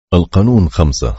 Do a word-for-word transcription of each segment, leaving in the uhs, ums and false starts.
القانون خمسة.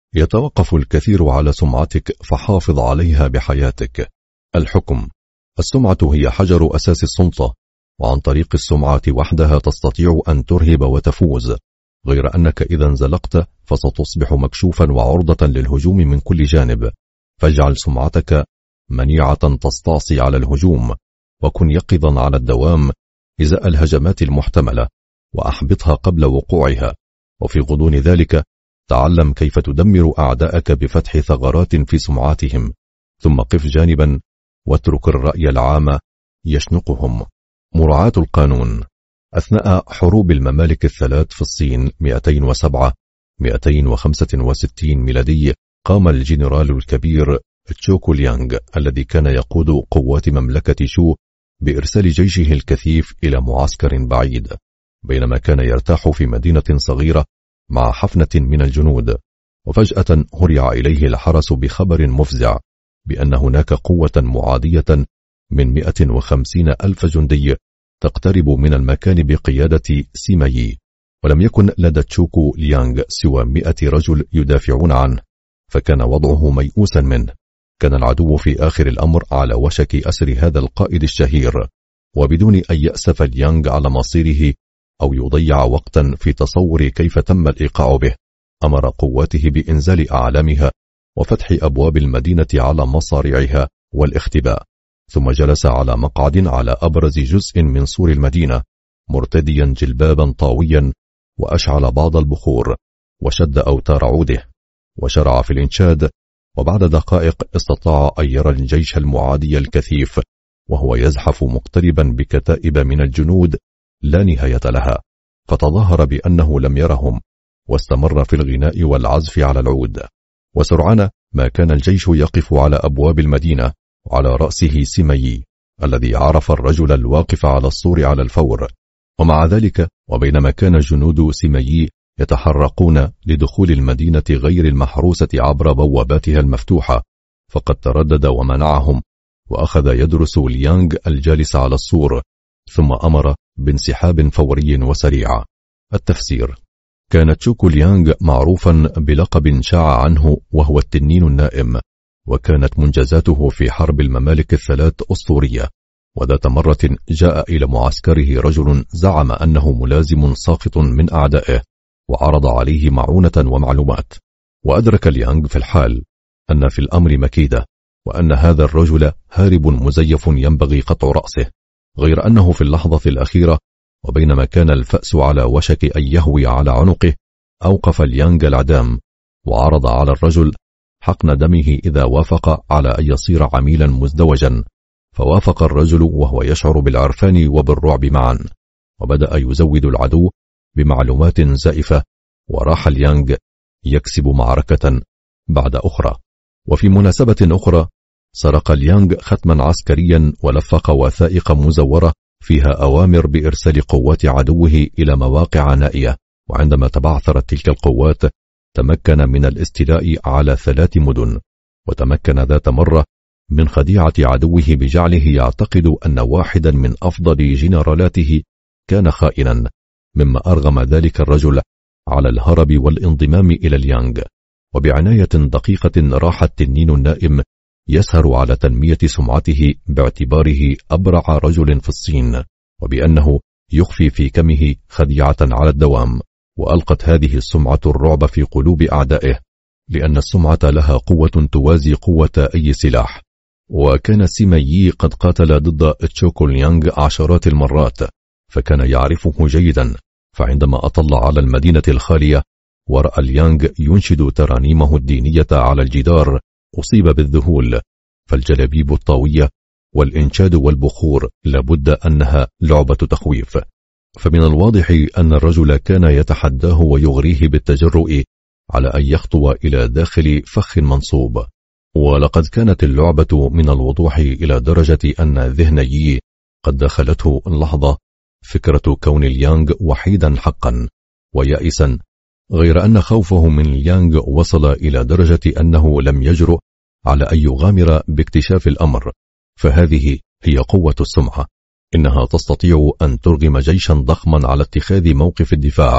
يتوقف الكثير على سمعتك فحافظ عليها بحياتك. الحكم. السمعة هي حجر أساس السلطة، وعن طريق السمعة وحدها تستطيع أن ترهب وتفوز، غير أنك إذا انزلقت فستصبح مكشوفا وعرضة للهجوم من كل جانب. فاجعل سمعتك منيعة تستعصي على الهجوم، وكن يقظا على الدوام إزاء الهجمات المحتملة، وأحبطها قبل وقوعها. وفي غضون ذلك تعلم كيف تدمر أعداءك بفتح ثغرات في سمعاتهم، ثم قف جانبا واترك الرأي العام يشنقهم. مراعاة القانون. أثناء حروب الممالك الثلاث في الصين مئتين وسبعة مئتين وخمسة وستين ميلادي، قام الجنرال الكبير تشوكو ليانغ الذي كان يقود قوات مملكة شو بإرسال جيشه الكثيف إلى معسكر بعيد، بينما كان يرتاح في مدينة صغيرة مع حفنة من الجنود. وفجأة هرع إليه الحرس بخبر مفزع بأن هناك قوة معادية من مئة وخمسين ألف جندي تقترب من المكان بقيادة سيمايي، ولم يكن لدى تشوكو ليانغ سوى مئة رجل يدافعون عنه، فكان وضعه ميؤوسا منه. كان العدو في آخر الأمر على وشك أسر هذا القائد الشهير، وبدون أن يأسف ليانغ على مصيره أو يضيع وقتا في تصور كيف تم الإيقاع به، أمر قواته بإنزال أعلامها وفتح أبواب المدينة على مصاريعها والاختباء، ثم جلس على مقعد على أبرز جزء من سور المدينة مرتديا جلبابا طاويا، وأشعل بعض البخور وشد أوتار عوده وشرع في الإنشاد. وبعد دقائق استطاع أن يرى الجيش المعادي الكثيف وهو يزحف مقتربا بكتائب من الجنود لا نهاية لها، فتظاهر بأنه لم يرهم واستمر في الغناء والعزف على العود. وسرعان ما كان الجيش يقف على أبواب المدينة، وعلى رأسه سيمايي الذي عرف الرجل الواقف على السور على الفور. ومع ذلك وبينما كان جنود سيمايي يتحرقون لدخول المدينة غير المحروسة عبر بواباتها المفتوحة، فقد تردد ومنعهم، وأخذ يدرس ليانغ الجالس على السور، ثم أمر بانسحاب فوري وسريع. التفسير. كان تشوكو ليانغ معروفا بلقب شاع عنه وهو التنين النائم، وكانت منجزاته في حرب الممالك الثلاث أسطورية. وذات مرة جاء إلى معسكره رجل زعم أنه ملازم ساقط من أعدائه، وعرض عليه معونة ومعلومات. وأدرك ليانغ في الحال أن في الأمر مكيدة، وأن هذا الرجل هارب مزيف ينبغي قطع رأسه، غير أنه في اللحظة الأخيرة وبينما كان الفأس على وشك أن يهوي على عنقه، أوقف ليانغ الإعدام وعرض على الرجل حقن دمه إذا وافق على أن يصير عميلا مزدوجا. فوافق الرجل وهو يشعر بالعرفان وبالرعب معا، وبدأ يزود العدو بمعلومات زائفة، وراح ليانغ يكسب معركة بعد أخرى. وفي مناسبة أخرى سرق ليانغ ختما عسكريا ولفق وثائق مزورة فيها أوامر بإرسال قوات عدوه إلى مواقع نائية، وعندما تبعثرت تلك القوات تمكن من الاستيلاء على ثلاث مدن. وتمكن ذات مرة من خديعة عدوه بجعله يعتقد أن واحدا من أفضل جنرالاته كان خائنا، مما أرغم ذلك الرجل على الهرب والانضمام إلى ليانغ. وبعناية دقيقة راح التنين النائم يسهر على تنمية سمعته باعتباره أبرع رجل في الصين، وبأنه يخفي في كمه خديعة على الدوام. وألقت هذه السمعة الرعب في قلوب أعدائه، لأن السمعة لها قوة توازي قوة أي سلاح. وكان سيمايي قد قاتل ضد تشوكو ليانغ عشرات المرات، فكان يعرفه جيدا. فعندما أطل على المدينة الخالية ورأى ليانغ ينشد ترانيمه الدينية على الجدار، أصيب بالذهول. فالجلابيب الطاوية والإنشاد والبخور لابد أنها لعبة تخويف. فمن الواضح أن الرجل كان يتحداه ويغريه بالتجرؤ على أن يخطو إلى داخل فخ منصوب. ولقد كانت اللعبة من الوضوح إلى درجة أن ذهني قد دخلته اللحظة فكرة كون ليانغ وحيدا حقا ويائسا، غير أن خوفه من ليانغ وصل إلى درجة أنه لم يجرؤ على أن يغامر باكتشاف الأمر. فهذه هي قوة السمعة، إنها تستطيع أن ترغم جيشا ضخما على اتخاذ موقف الدفاع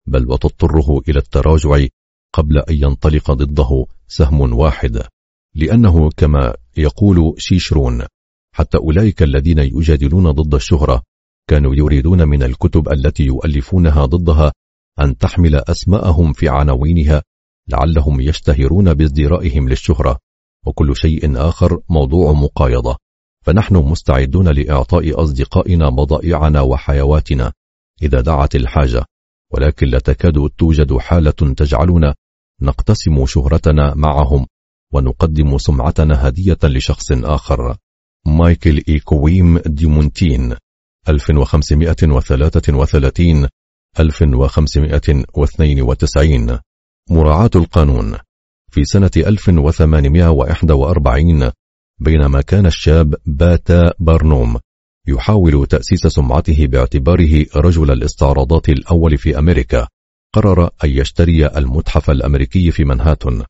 بل وتضطره إلى التراجع قبل أن ينطلق ضده سهم واحد، لأنه كما يقول شيشرون حتى أولئك الذين يجادلون ضد الشهرة كانوا يريدون من الكتب التي يؤلفونها ضدها أن تحمل أسماءهم في عناوينها لعلهم يشتهرون بازدرائهم للشهرة، وكل شيء آخر موضوع مقايضة. فنحن مستعدون لإعطاء أصدقائنا بضائعنا وحيواتنا إذا دعت الحاجة، ولكن لا تكاد توجد حالة تجعلنا نقتسم شهرتنا معهم ونقدم سمعتنا هدية لشخص آخر. مايكل إيكويم ديمونتين ألف وخمسمائة وثلاثة وثلاثين ألف وخمسمائة واثنين وتسعين. مراعاة القانون. في سنة ألف وثمانمائة وواحد وأربعين بينما كان الشاب باتا بارنوم يحاول تأسيس سمعته باعتباره رجل الاستعراضات الأول في أمريكا، قرر أن يشتري المتحف الأمريكي في منهاتن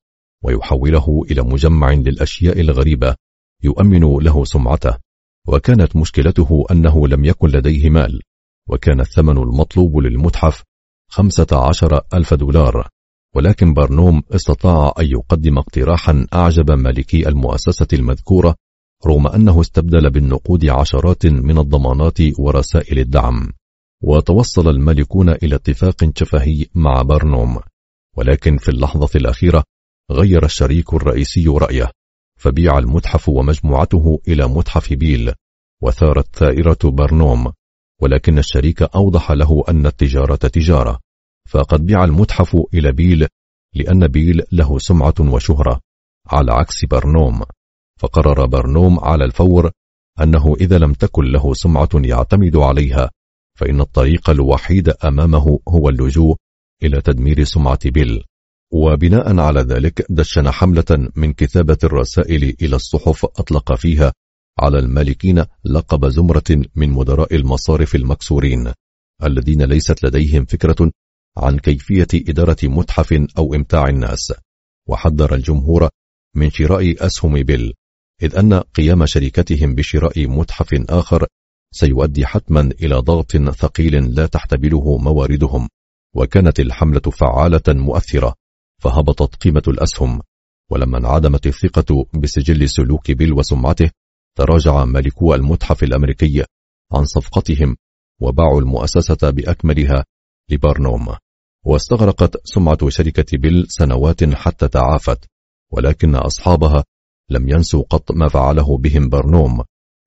ويحوله إلى مجمع للأشياء الغريبة يؤمن له سمعته. وكانت مشكلته أنه لم يكن لديه مال، وكان الثمن المطلوب للمتحف خمسة عشر ألف دولار، ولكن بارنوم استطاع أن يقدم اقتراحا أعجب مالكي المؤسسة المذكورة، رغم أنه استبدل بالنقود عشرات من الضمانات ورسائل الدعم. وتوصل المالكون إلى اتفاق شفهي مع بارنوم، ولكن في اللحظة الأخيرة غير الشريك الرئيسي رأيه، فبيع المتحف ومجموعته إلى متحف بيل، وثارت ثائرة بارنوم، ولكن الشريك أوضح له أن التجارة تجارة، فقد بيع المتحف إلى بيل لأن بيل له سمعة وشهرة على عكس بارنوم. فقرر بارنوم على الفور أنه إذا لم تكن له سمعة يعتمد عليها فإن الطريق الوحيد أمامه هو اللجوء إلى تدمير سمعة بيل. وبناء على ذلك دشن حملة من كتابة الرسائل إلى الصحف أطلق فيها على المالكين لقب زمرة من مدراء المصارف المكسورين الذين ليست لديهم فكرة عن كيفية إدارة متحف أو إمتاع الناس، وحذر الجمهور من شراء أسهم بيل، إذ أن قيام شركتهم بشراء متحف آخر سيؤدي حتما إلى ضغط ثقيل لا تحتمله مواردهم. وكانت الحملة فعالة مؤثرة، فهبطت قيمة الأسهم، ولما انعدمت الثقة بسجل سلوك بيل وسمعته تراجع مالكو المتحف الأمريكي عن صفقتهم وباعوا المؤسسة بأكملها لبارنوم. واستغرقت سمعة شركة بيل سنوات حتى تعافت، ولكن أصحابها لم ينسوا قط ما فعله بهم بارنوم.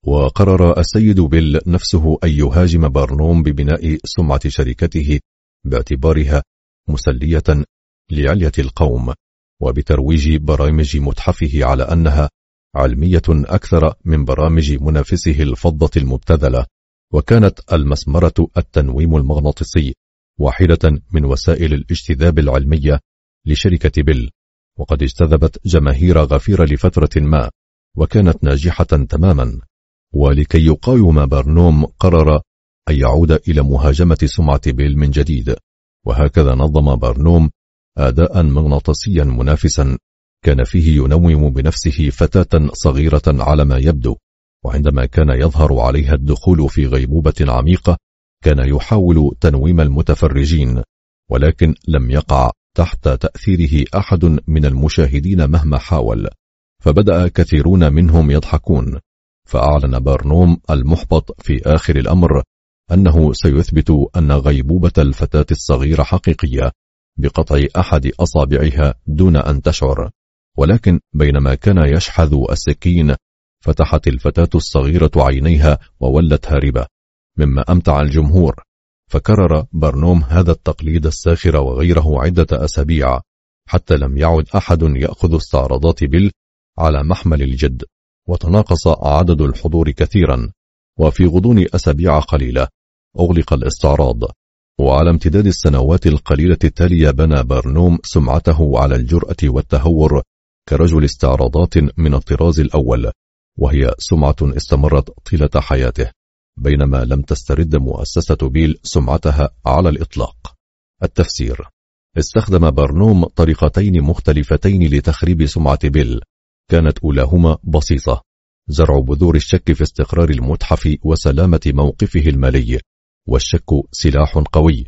وقرر السيد بيل نفسه أن يهاجم بارنوم ببناء سمعة شركته باعتبارها مسلية لعلية القوم، وبترويج برامج متحفه على أنها علمية أكثر من برامج منافسه الفضة المبتذلة. وكانت المسمرة التنويم المغناطيسي واحدة من وسائل الاجتذاب العلمية لشركة بيل، وقد اجتذبت جماهير غفيرة لفترة ما وكانت ناجحة تماما. ولكي يقاوم بارنوم قرر أن يعود إلى مهاجمة سمعة بيل من جديد، وهكذا نظم بارنوم أداء مغناطيسيا منافسا كان فيه ينوم بنفسه فتاة صغيرة على ما يبدو، وعندما كان يظهر عليها الدخول في غيبوبة عميقة كان يحاول تنويم المتفرجين، ولكن لم يقع تحت تأثيره أحد من المشاهدين مهما حاول، فبدأ كثيرون منهم يضحكون. فأعلن بارنوم المحبط في آخر الأمر أنه سيثبت أن غيبوبة الفتاة الصغيرة حقيقية بقطع أحد أصابعها دون أن تشعر. ولكن بينما كان يشحذ السكين فتحت الفتاة الصغيرة عينيها وولت هاربة، مما أمتع الجمهور. فكرر بارنوم هذا التقليد الساخر وغيره عدة أسابيع حتى لم يعد أحد يأخذ استعراضات بيل على محمل الجد، وتناقص عدد الحضور كثيرا. وفي غضون أسابيع قليلة أغلق الاستعراض، وعلى امتداد السنوات القليلة التالية بنى بارنوم سمعته على الجرأة والتهور كرجل استعراضات من الطراز الأول، وهي سمعة استمرت طيلة حياته، بينما لم تسترد مؤسسة بيل سمعتها على الإطلاق. التفسير: استخدم بارنوم طريقتين مختلفتين لتخريب سمعة بيل، كانت أولاهما بسيطة: زرع بذور الشك في استقرار المتحف وسلامة موقفه المالي، والشك سلاح قوي،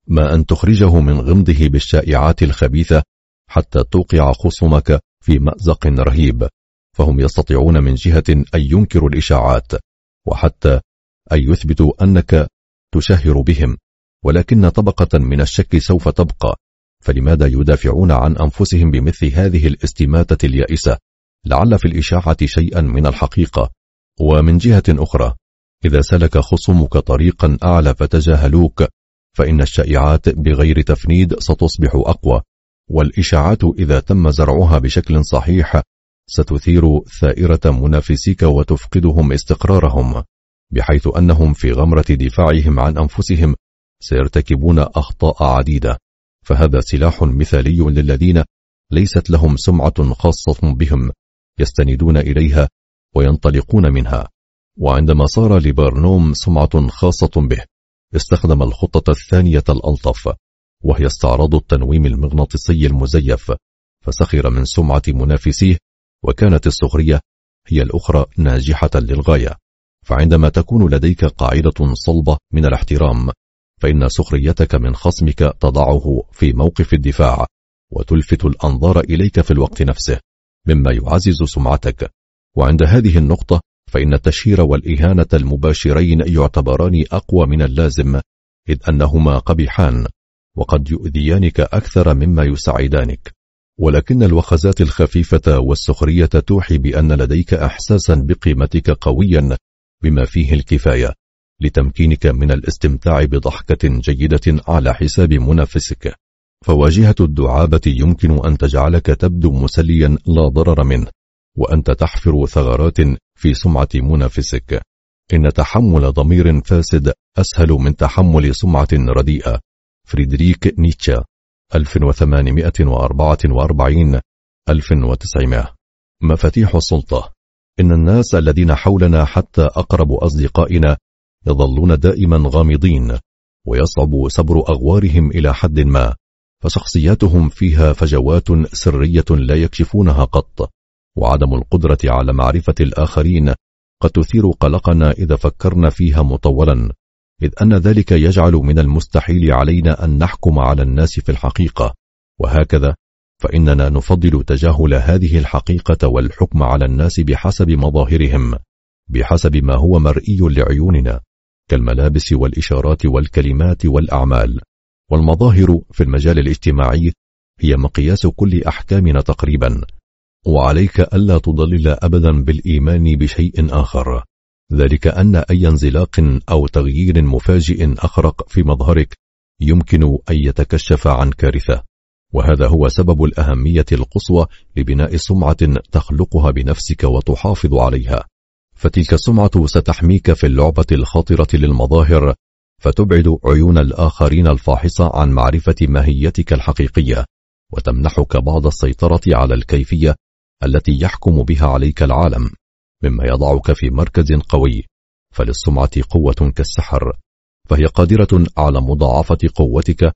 ما أن تخرجه من غمضه بالشائعات الخبيثة حتى توقع خصومك في مأزق رهيب، فهم يستطيعون من جهة أن ينكروا الإشاعات وحتى أن يثبتوا أنك تشهر بهم، ولكن طبقة من الشك سوف تبقى. فلماذا يدافعون عن أنفسهم بمثل هذه الاستماتة اليائسة؟ لعل في الإشاعة شيئا من الحقيقة. ومن جهة أخرى، إذا سلك خصومك طريقا أعلى فتجاهلوك، فإن الشائعات بغير تفنيد ستصبح أقوى، والإشاعات إذا تم زرعها بشكل صحيح ستثير ثائرة منافسيك وتفقدهم استقرارهم، بحيث أنهم في غمرة دفاعهم عن أنفسهم سيرتكبون أخطاء عديدة. فهذا سلاح مثالي للذين ليست لهم سمعة خاصة بهم يستندون إليها وينطلقون منها. وعندما صار لبرنوم سمعة خاصة به، استخدم الخطة الثانية الألطف، وهي استعراض التنويم المغناطيسي المزيف، فسخر من سمعة منافسيه، وكانت السخرية هي الأخرى ناجحة للغاية. فعندما تكون لديك قاعدة صلبة من الاحترام، فإن سخريتك من خصمك تضعه في موقف الدفاع وتلفت الأنظار إليك في الوقت نفسه، مما يعزز سمعتك. وعند هذه النقطة فإن التشهير والإهانة المباشرين يعتبران أقوى من اللازم، إذ أنهما قبيحان وقد يؤذيانك أكثر مما يساعدانك. ولكن الوخزات الخفيفة والسخرية توحي بأن لديك إحساسا بقيمتك قويا بما فيه الكفاية لتمكينك من الاستمتاع بضحكة جيدة على حساب منافسك. فواجهة الدعابة يمكن أن تجعلك تبدو مسليا لا ضرر منه، وأنت تحفر ثغرات في سمعة منافسك. إن تحمل ضمير فاسد أسهل من تحمل سمعة رديئة. فريدريك نيتشه ألف وثمانمائة وأربعة وأربعين ألف وتسعمائة. مفاتيح السلطة. إن الناس الذين حولنا حتى أقرب أصدقائنا يظلون دائما غامضين، ويصعب صبر أغوارهم إلى حد ما، فشخصياتهم فيها فجوات سرية لا يكشفونها قط. وعدم القدرة على معرفة الآخرين قد تثير قلقنا إذا فكرنا فيها مطولا، إذ أن ذلك يجعل من المستحيل علينا أن نحكم على الناس في الحقيقة. وهكذا فإننا نفضل تجاهل هذه الحقيقة والحكم على الناس بحسب مظاهرهم، بحسب ما هو مرئي لعيوننا كالملابس والإشارات والكلمات والأعمال. والمظاهر في المجال الاجتماعي هي مقياس كل أحكامنا تقريبا. وعليك ألا تضلل أبدا بالإيمان بشيء آخر، ذلك أن أي انزلاق أو تغيير مفاجئ أخرق في مظهرك يمكن أن يتكشف عن كارثة. وهذا هو سبب الأهمية القصوى لبناء سمعة تخلقها بنفسك وتحافظ عليها، فتلك السمعة ستحميك في اللعبة الخطرة للمظاهر، فتبعد عيون الآخرين الفاحصة عن معرفة ماهيتك الحقيقية، وتمنحك بعض السيطرة على الكيفية التي يحكم بها عليك العالم، مما يضعك في مركز قوي. فللسمعة قوة كالسحر، فهي قادرة على مضاعفة قوتك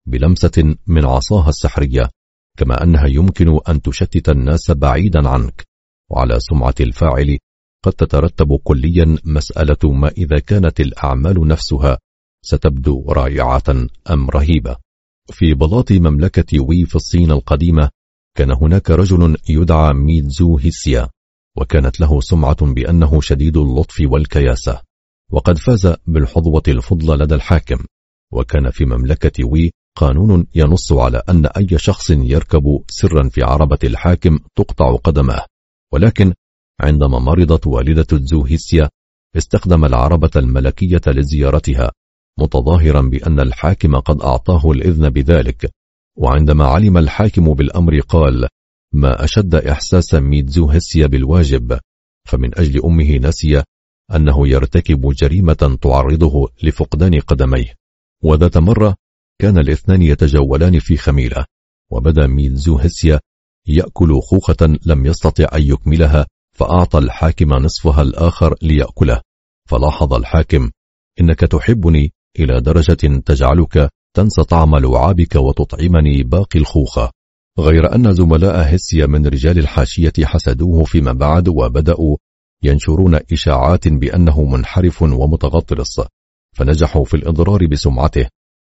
بلمسة من عصاها السحرية، كما أنها يمكن أن تشتت الناس بعيدا عنك. وعلى سمعة الفاعل قد تترتب كليا مسألة ما إذا كانت الأعمال نفسها ستبدو رائعة أم رهيبة. في بلاط مملكة وي في الصين القديمة كان هناك رجل يدعى ميدزو هيسيا، وكانت له سمعة بأنه شديد اللطف والكياسة، وقد فاز بالحظوة الفضلى لدى الحاكم. وكان في مملكة وي قانون ينص على أن أي شخص يركب سرا في عربة الحاكم تقطع قدمه. ولكن عندما مرضت والدة زو هيسيا استخدم العربة الملكية لزيارتها، متظاهرا بأن الحاكم قد أعطاه الإذن بذلك. وعندما علم الحاكم بالأمر قال: ما أشد إحساس ميدزو هيسيا بالواجب، فمن أجل أمه نسي أنه يرتكب جريمة تعرضه لفقدان قدميه. وذات مرة كان الاثنان يتجولان في خميلة، وبدا ميدزو هيسيا يأكل خوخة لم يستطع أن يكملها، فأعطى الحاكم نصفها الآخر ليأكله. فلاحظ الحاكم: إنك تحبني إلى درجة تجعلك تنسى طعم لعابك وتطعمني باقي الخوخة. غير أن زملاء هيسيا من رجال الحاشية حسدوه فيما بعد، وبدأوا ينشرون إشاعات بأنه منحرف ومتغطرس، فنجحوا في الإضرار بسمعته،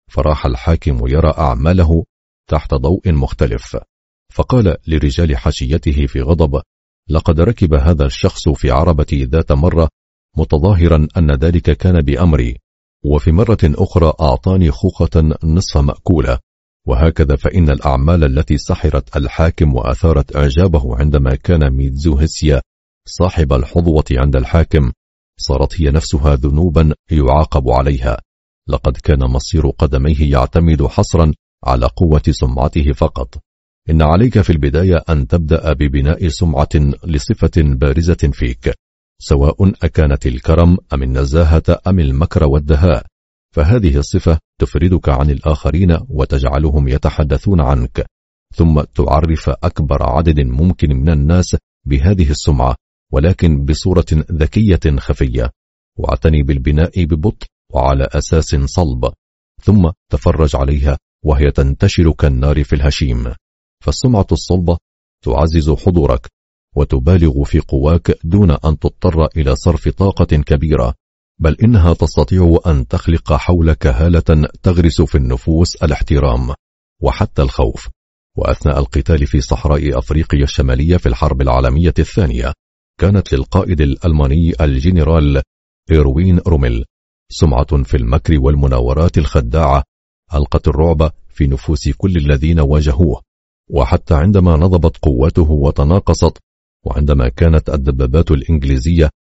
فراح الحاكم يرى أعماله تحت ضوء مختلف، فقال لرجال حاشيته في غضب: لقد ركب هذا الشخص في عربتي ذات مرة متظاهرا أن ذلك كان بأمري، وفي مرة أخرى أعطاني خوخة نصف مأكولة، وهكذا فإن الأعمال التي سحرت الحاكم وأثارت إعجابه عندما كان ميتزو هيسيا صاحب الحظوة عند الحاكم صارت هي نفسها ذنوبا يعاقب عليها. لقد كان مصير قدميه يعتمد حصرا على قوة سمعته فقط. إن عليك في البداية أن تبدأ ببناء سمعة لصفة بارزة فيك، سواء أكانت الكرم أم النزاهة أم المكر والدهاء، فهذه الصفة تفردك عن الآخرين وتجعلهم يتحدثون عنك، ثم تعرف أكبر عدد ممكن من الناس بهذه السمعة، ولكن بصورة ذكية خفية. واعتني بالبناء ببطء وعلى أساس صلب، ثم تفرج عليها وهي تنتشر كالنار في الهشيم. فالسمعة الصلبة تعزز حضورك وتبالغ في قواك دون أن تضطر إلى صرف طاقة كبيرة، بل إنها تستطيع أن تخلق حولك هالة تغرس في النفوس الاحترام وحتى الخوف. وأثناء القتال في صحراء أفريقيا الشمالية في الحرب العالمية الثانية، كانت للقائد الألماني الجنرال إيروين روميل سمعة في المكر والمناورات الخداعة ألقت الرعب في نفوس كل الذين واجهوه. وحتى عندما نضبت قوته وتناقصت، وعندما كانت الدبابات الإنجليزية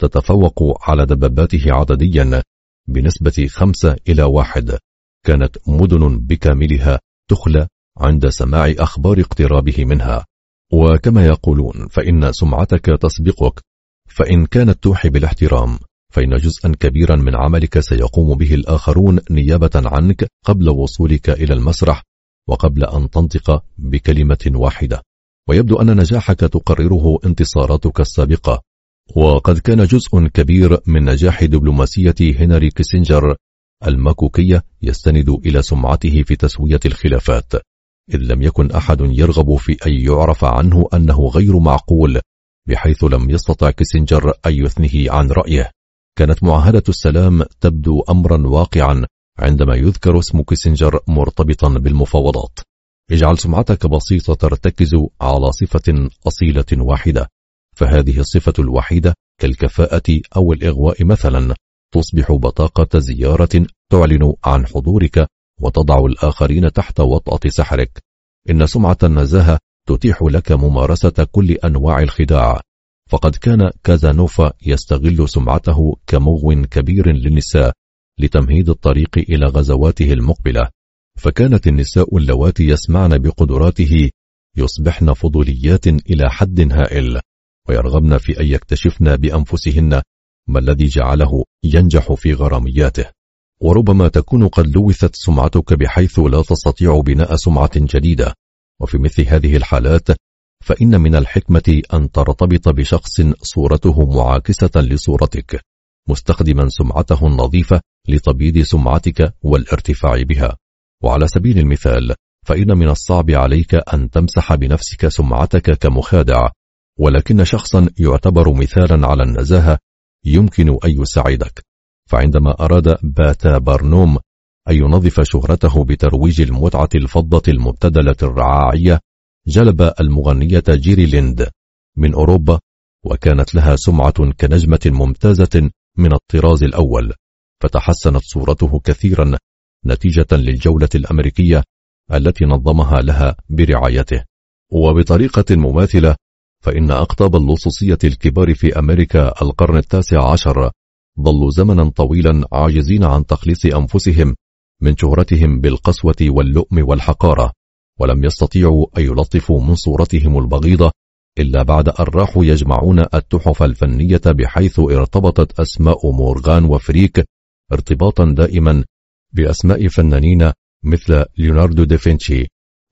تتفوق على دباباته عدديا بنسبة خمسة إلى واحد، كانت مدن بكاملها تخلى عند سماع أخبار اقترابه منها. وكما يقولون فإن سمعتك تسبقك، فإن كانت توحي بالاحترام فإن جزءا كبيرا من عملك سيقوم به الآخرون نيابة عنك قبل وصولك إلى المسرح وقبل أن تنطق بكلمة واحدة. ويبدو أن نجاحك تقرره انتصاراتك السابقة، وقد كان جزء كبير من نجاح دبلوماسية هنري كيسنجر المكوكية يستند إلى سمعته في تسوية الخلافات، إذ لم يكن أحد يرغب في أن يعرف عنه أنه غير معقول، بحيث لم يستطع كيسنجر أن يثنيه عن رأيه. كانت معاهدة السلام تبدو أمرا واقعا عندما يذكر اسم كيسنجر مرتبطا بالمفاوضات. اجعل سمعتك بسيطة ترتكز على صفة أصيلة واحدة، فهذه الصفة الوحيدة كالكفاءة أو الإغواء مثلا تصبح بطاقة زيارة تعلن عن حضورك وتضع الآخرين تحت وطأة سحرك. إن سمعة النزاهة تتيح لك ممارسة كل أنواع الخداع، فقد كان كازانوفا يستغل سمعته كمغو كبير للنساء لتمهيد الطريق إلى غزواته المقبلة، فكانت النساء اللواتي يسمعن بقدراته يصبحن فضوليات إلى حد هائل، ويرغبن في أن يكتشفن بأنفسهن ما الذي جعله ينجح في غرامياته. وربما تكون قد لوثت سمعتك بحيث لا تستطيع بناء سمعة جديدة، وفي مثل هذه الحالات فإن من الحكمة أن ترتبط بشخص صورته معاكسة لصورتك، مستخدما سمعته النظيفة لتبييض سمعتك والارتفاع بها. وعلى سبيل المثال، فإن من الصعب عليك أن تمسح بنفسك سمعتك كمخادع، ولكن شخصا يعتبر مثالا على النزاهة يمكن أن يساعدك. فعندما أراد باتا بارنوم أن ينظف شهرته بترويج المتعة الفضة المبتدلة الرعاعية، جلب المغنية جيري ليند من أوروبا، وكانت لها سمعة كنجمة ممتازة من الطراز الأول، فتحسنت صورته كثيرا نتيجة للجولة الأمريكية التي نظمها لها برعايته. وبطريقة مماثلة فإن أقطاب اللصوصية الكبار في أمريكا القرن التاسع عشر ظلوا زمنا طويلا عاجزين عن تخليص أنفسهم من شهرتهم بالقسوة واللؤم والحقارة، ولم يستطيعوا أن يلطفوا من صورتهم البغيضة إلا بعد أن راحوا يجمعون التحف الفنية، بحيث ارتبطت أسماء مورغان وفريك ارتباطا دائما بأسماء فنانين مثل ليوناردو دافنشي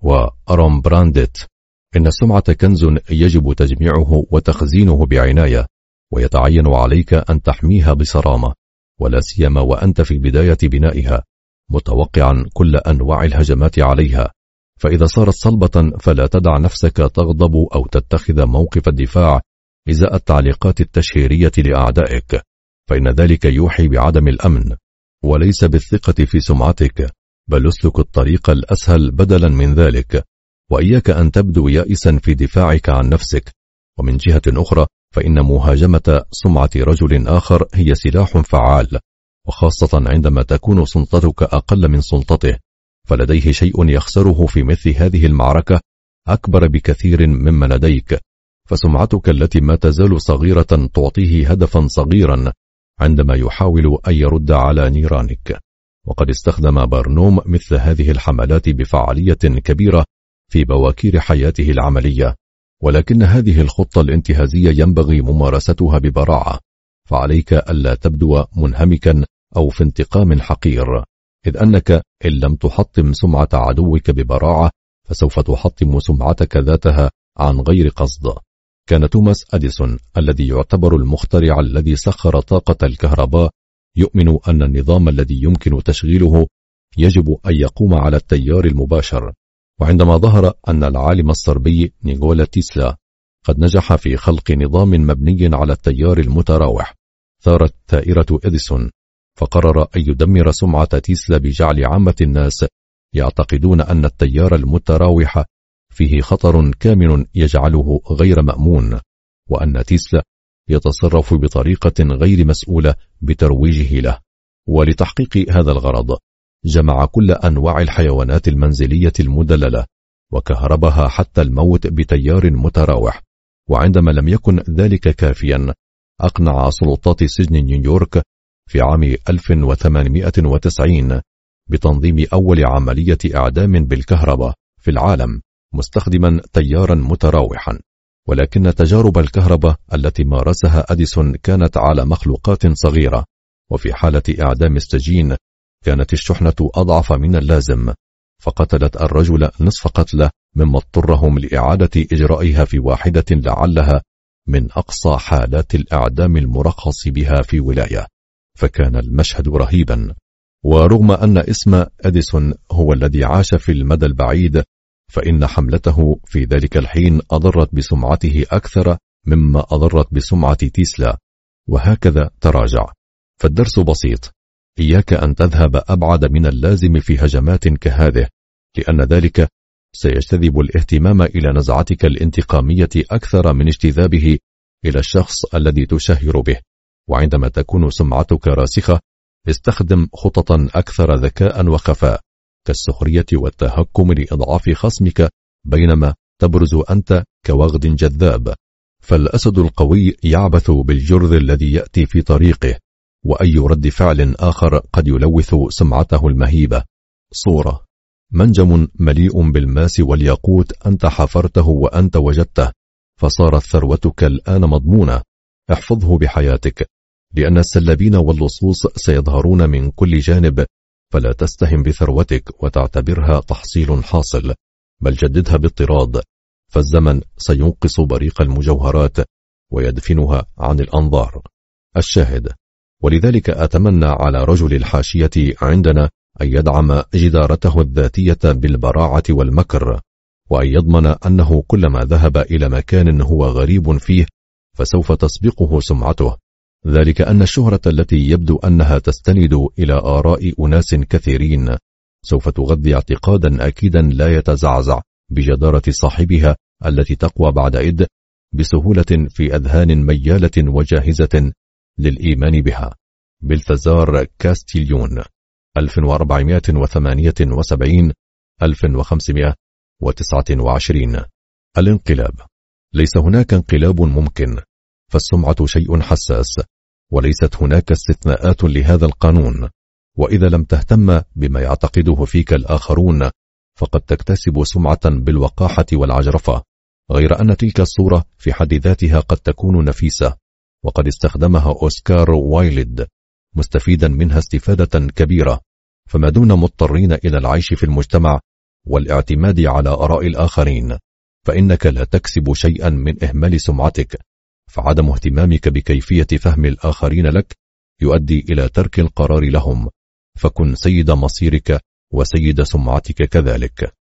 وأرام برانديت. إن السمعة كنز يجب تجميعه وتخزينه بعناية، ويتعين عليك أن تحميها بصرامة، ولا سيما وأنت في بداية بنائها، متوقعا كل أنواع الهجمات عليها. فإذا صارت صلبة فلا تدع نفسك تغضب أو تتخذ موقف الدفاع إزاء التعليقات التشهيرية لأعدائك، فإن ذلك يوحي بعدم الأمن وليس بالثقة في سمعتك، بل اسلك الطريق الأسهل بدلا من ذلك، وإياك أن تبدو يائسا في دفاعك عن نفسك. ومن جهة أخرى فإن مهاجمة سمعة رجل آخر هي سلاح فعال، وخاصة عندما تكون سلطتك أقل من سلطته، فلديه شيء يخسره في مثل هذه المعركة أكبر بكثير مما لديك. فسمعتك التي ما تزال صغيرة تعطيه هدفا صغيرا عندما يحاول أن يرد على نيرانك. وقد استخدم بارنوم مثل هذه الحملات بفعالية كبيرة في بواكير حياته العملية، ولكن هذه الخطة الانتهازية ينبغي ممارستها ببراعة، فعليك ألا تبدو منهمكا أو في انتقام حقير، إذ أنك إن لم تحطم سمعة عدوك ببراعة فسوف تحطم سمعتك ذاتها عن غير قصد. كان توماس أديسون الذي يعتبر المخترع الذي سخر طاقة الكهرباء يؤمن أن النظام الذي يمكن تشغيله يجب أن يقوم على التيار المباشر. وعندما ظهر أن العالم الصربي نيكولا تيسلا قد نجح في خلق نظام مبني على التيار المتراوح، ثارت ثائرة إديسون، فقرر أن يدمر سمعة تيسلا بجعل عامة الناس يعتقدون أن التيار المتراوح فيه خطر كامن يجعله غير مأمون، وأن تيسلا يتصرف بطريقة غير مسؤولة بترويجه له. ولتحقيق هذا الغرض جمع كل أنواع الحيوانات المنزلية المدللة وكهربها حتى الموت بتيار متراوح. وعندما لم يكن ذلك كافيا أقنع سلطات سجن نيويورك في عام ألف وثمانمائة وتسعين بتنظيم أول عملية إعدام بالكهرباء في العالم مستخدما تيارا متراوحا. ولكن تجارب الكهرباء التي مارسها أديسون كانت على مخلوقات صغيرة، وفي حالة إعدام السجين كانت الشحنة أضعف من اللازم، فقتلت الرجل نصف قتله مما اضطرهم لإعادة إجرائها في واحدة لعلها من أقصى حالات الإعدام المرخص بها في ولاية. فكان المشهد رهيبا. ورغم أن اسم أديسون هو الذي عاش في المدى البعيد، فإن حملته في ذلك الحين أضرت بسمعته أكثر مما أضرت بسمعة تيسلا، وهكذا تراجع. فالدرس بسيط: إياك أن تذهب أبعد من اللازم في هجمات كهذه، لأن ذلك سيجتذب الاهتمام إلى نزعتك الانتقامية أكثر من اجتذابه إلى الشخص الذي تشهر به. وعندما تكون سمعتك راسخة استخدم خططا أكثر ذكاء وخفاء كالسخرية والتهكم لإضعاف خصمك، بينما تبرز أنت كوغد جذاب. فالأسد القوي يعبث بالجرذ الذي يأتي في طريقه، وأي رد فعل آخر قد يلوث سمعته المهيبة. صورة: منجم مليء بالماس والياقوت أنت حفرته وأنت وجدته، فصارت ثروتك الآن مضمونة. احفظه بحياتك، لأن السلابين واللصوص سيظهرون من كل جانب، فلا تستهن بثروتك وتعتبرها تحصيل حاصل، بل جددها باضطراد، فالزمن سينقص بريق المجوهرات ويدفنها عن الأنظار. الشاهد: ولذلك أتمنى على رجل الحاشية عندنا أن يدعم جدارته الذاتية بالبراعة والمكر، وأن يضمن أنه كلما ذهب إلى مكان هو غريب فيه فسوف تسبقه سمعته، ذلك أن الشهرة التي يبدو أنها تستند إلى آراء أناس كثيرين سوف تغذي اعتقادا أكيدا لا يتزعزع بجدارة صاحبها التي تقوى بعد إذ بسهولة في أذهان ميالة وجاهزة للإيمان بها. بلثزار كاستيليون، ألف وأربعمائة وثمانية وسبعين ألف وخمسمائة وتسعة وعشرين. الانقلاب: ليس هناك انقلاب ممكن، فالسمعة شيء حساس، وليست هناك استثناءات لهذا القانون. وإذا لم تهتم بما يعتقده فيك الآخرون فقد تكتسب سمعة بالوقاحة والعجرفة، غير أن تلك الصورة في حد ذاتها قد تكون نفيسة، وقد استخدمها أوسكار وايلد مستفيدا منها استفادة كبيرة. فما دون مضطرين إلى العيش في المجتمع والاعتماد على آراء الآخرين، فإنك لا تكسب شيئا من إهمال سمعتك، فعدم اهتمامك بكيفية فهم الآخرين لك يؤدي إلى ترك القرار لهم، فكن سيد مصيرك وسيد سمعتك كذلك.